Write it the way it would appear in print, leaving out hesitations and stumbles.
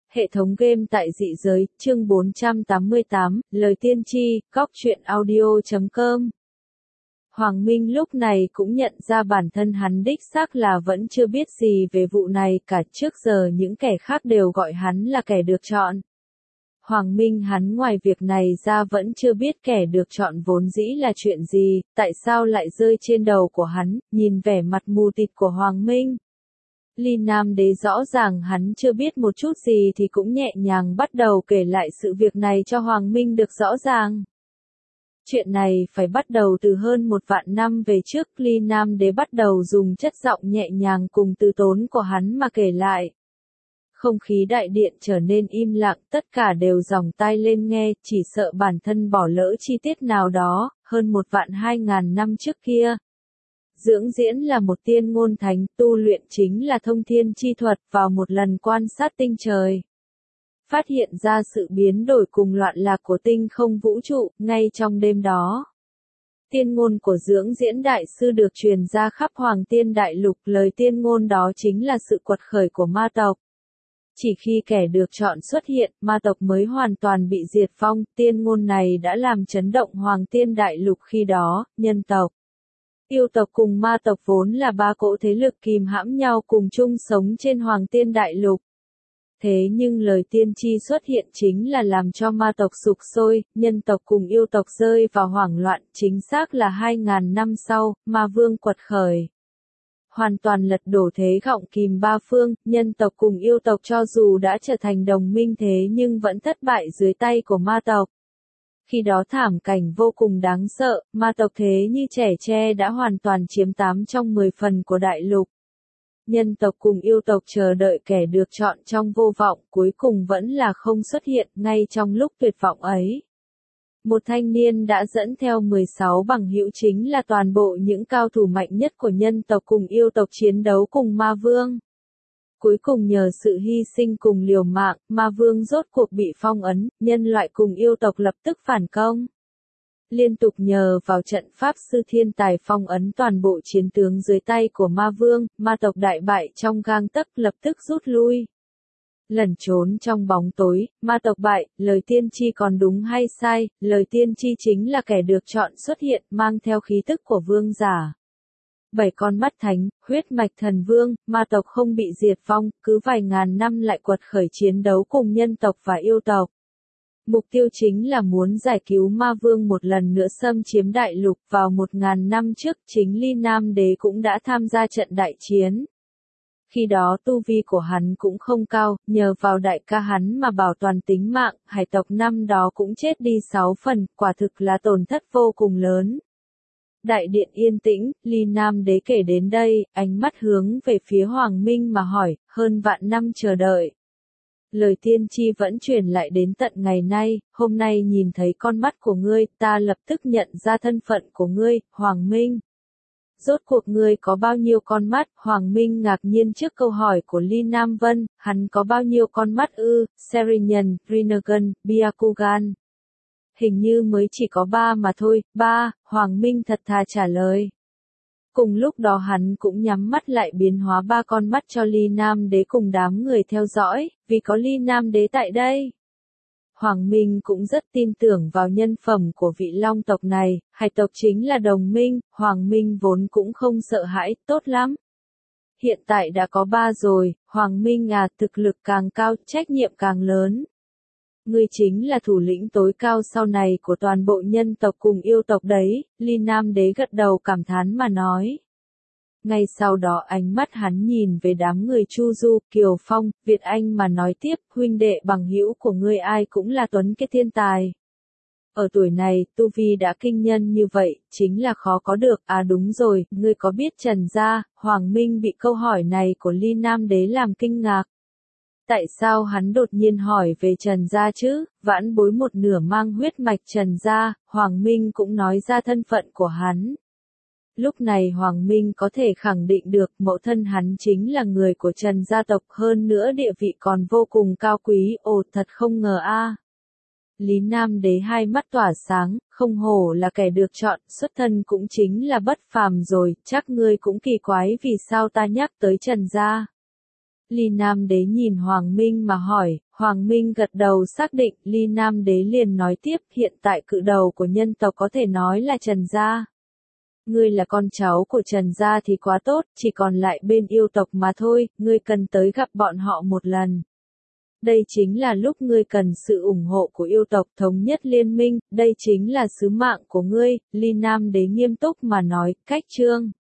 Hệ thống game tại dị giới, chương 488, lời tiên tri, góc truyện audio.com. Hoàng Minh lúc này cũng nhận ra bản thân hắn đích xác là vẫn chưa biết gì về vụ này cả, trước giờ những kẻ khác đều gọi hắn là kẻ được chọn. Hoàng Minh hắn ngoài việc này ra vẫn chưa biết kẻ được chọn vốn dĩ là chuyện gì, tại sao lại rơi trên đầu của hắn, nhìn vẻ mặt mù tịt của Hoàng Minh. Ly Nam Đế rõ ràng hắn chưa biết một chút gì thì cũng nhẹ nhàng bắt đầu kể lại sự việc này cho Hoàng Minh được rõ ràng. Chuyện này phải bắt đầu từ hơn 1.000 năm về trước, Ly Nam Đế bắt đầu dùng chất giọng nhẹ nhàng cùng từ tốn của hắn mà kể lại. Không khí đại điện trở nên im lặng, tất cả đều dòng tai lên nghe, chỉ sợ bản thân bỏ lỡ chi tiết nào đó, hơn 1.200.000 năm trước kia. Dưỡng Diễn là một tiên ngôn thánh, tu luyện chính là thông thiên chi thuật, vào một lần quan sát tinh trời. Phát hiện ra sự biến đổi cùng loạn lạc của tinh không vũ trụ, ngay trong đêm đó. Tiên ngôn của Dưỡng Diễn Đại Sư được truyền ra khắp Hoàng Tiên Đại Lục, lời tiên ngôn đó chính là sự quật khởi của ma tộc. Chỉ khi kẻ được chọn xuất hiện, ma tộc mới hoàn toàn bị diệt vong, tiên ngôn này đã làm chấn động Hoàng Tiên Đại Lục khi đó, nhân tộc. Yêu tộc cùng ma tộc vốn là ba cỗ thế lực kìm hãm nhau cùng chung sống trên Hoàng Tiên Đại Lục. Thế nhưng lời tiên tri xuất hiện chính là làm cho ma tộc sục sôi, nhân tộc cùng yêu tộc rơi vào hoảng loạn, chính xác là 2.000 năm sau, ma vương quật khởi. Hoàn toàn lật đổ thế gọng kìm ba phương, nhân tộc cùng yêu tộc cho dù đã trở thành đồng minh thế nhưng vẫn thất bại dưới tay của ma tộc. Khi đó thảm cảnh vô cùng đáng sợ, ma tộc thế như trẻ tre đã hoàn toàn chiếm 8 trong 10 phần của đại lục. Nhân tộc cùng yêu tộc chờ đợi kẻ được chọn trong vô vọng, cuối cùng vẫn là không xuất hiện, ngay trong lúc tuyệt vọng ấy. Một thanh niên đã dẫn theo 16 bằng hữu chính là toàn bộ những cao thủ mạnh nhất của nhân tộc cùng yêu tộc chiến đấu cùng ma vương. Cuối cùng nhờ sự hy sinh cùng liều mạng, ma vương rốt cuộc bị phong ấn, nhân loại cùng yêu tộc lập tức phản công. Liên tục nhờ vào trận pháp sư thiên tài phong ấn toàn bộ chiến tướng dưới tay của ma vương, ma tộc đại bại trong gang tấc lập tức rút lui. Lẩn trốn trong bóng tối, ma tộc bại, lời tiên tri còn đúng hay sai, lời tiên tri chính là kẻ được chọn xuất hiện mang theo khí tức của vương giả. 7 con mắt thánh, huyết mạch thần vương, ma tộc không bị diệt vong, cứ vài ngàn năm lại quật khởi chiến đấu cùng nhân tộc và yêu tộc. Mục tiêu chính là muốn giải cứu ma vương một lần nữa xâm chiếm đại lục. Vào 1.000 năm trước, chính Ly Nam Đế cũng đã tham gia trận đại chiến. Khi đó tu vi của hắn cũng không cao, nhờ vào đại ca hắn mà bảo toàn tính mạng, hải tộc năm đó cũng chết đi 6 phần, quả thực là tổn thất vô cùng lớn. Đại điện yên tĩnh, Ly Nam Đế kể đến đây, ánh mắt hướng về phía Hoàng Minh mà hỏi, hơn vạn năm chờ đợi. Lời tiên tri vẫn truyền lại đến tận ngày nay, hôm nay nhìn thấy con mắt của ngươi, ta lập tức nhận ra thân phận của ngươi, Hoàng Minh. Rốt cuộc ngươi có bao nhiêu con mắt? Hoàng Minh ngạc nhiên trước câu hỏi của Ly Nam Vân, hắn có bao nhiêu con mắt ư? Serinyan, Rinnegan, Byakugan. Hình như mới chỉ có 3 mà thôi, 3, Hoàng Minh thật thà trả lời. Cùng lúc đó hắn cũng nhắm mắt lại biến hóa 3 con mắt cho Ly Nam Đế cùng đám người theo dõi, vì có Ly Nam Đế tại đây. Hoàng Minh cũng rất tin tưởng vào nhân phẩm của vị long tộc này, hải tộc chính là đồng minh, Hoàng Minh vốn cũng không sợ hãi, tốt lắm. Hiện tại đã có 3 rồi, Hoàng Minh à, thực lực càng cao, trách nhiệm càng lớn. Ngươi chính là thủ lĩnh tối cao sau này của toàn bộ nhân tộc cùng yêu tộc đấy, Ly Nam Đế gật đầu cảm thán mà nói. Ngay sau đó ánh mắt hắn nhìn về đám người Chu Du, Kiều Phong, Việt Anh mà nói tiếp, huynh đệ bằng hữu của ngươi ai cũng là tuấn kiệt thiên tài. Ở tuổi này, tu vi đã kinh nhân như vậy, chính là khó có được, à đúng rồi, ngươi có biết Trần gia? Hoàng Minh bị câu hỏi này của Ly Nam Đế làm kinh ngạc. Tại sao hắn đột nhiên hỏi về Trần gia chứ? Vãn bối một nửa mang huyết mạch Trần gia, Hoàng Minh cũng nói ra thân phận của hắn. Lúc này Hoàng Minh có thể khẳng định được mẫu thân hắn chính là người của Trần gia tộc, hơn nữa địa vị còn vô cùng cao quý, ồ thật không ngờ a. Lý Nam Đế hai mắt tỏa sáng, không hổ là kẻ được chọn, xuất thân cũng chính là bất phàm rồi, chắc ngươi cũng kỳ quái vì sao ta nhắc tới Trần gia. Lý Nam Đế nhìn Hoàng Minh mà hỏi, Hoàng Minh gật đầu xác định, Ly Nam Đế liền nói tiếp, hiện tại cự đầu của nhân tộc có thể nói là Trần gia. Ngươi là con cháu của Trần gia thì quá tốt, chỉ còn lại bên yêu tộc mà thôi, ngươi cần tới gặp bọn họ một lần. Đây chính là lúc ngươi cần sự ủng hộ của yêu tộc thống nhất liên minh, đây chính là sứ mạng của ngươi, Ly Nam Đế nghiêm túc mà nói, cách chương.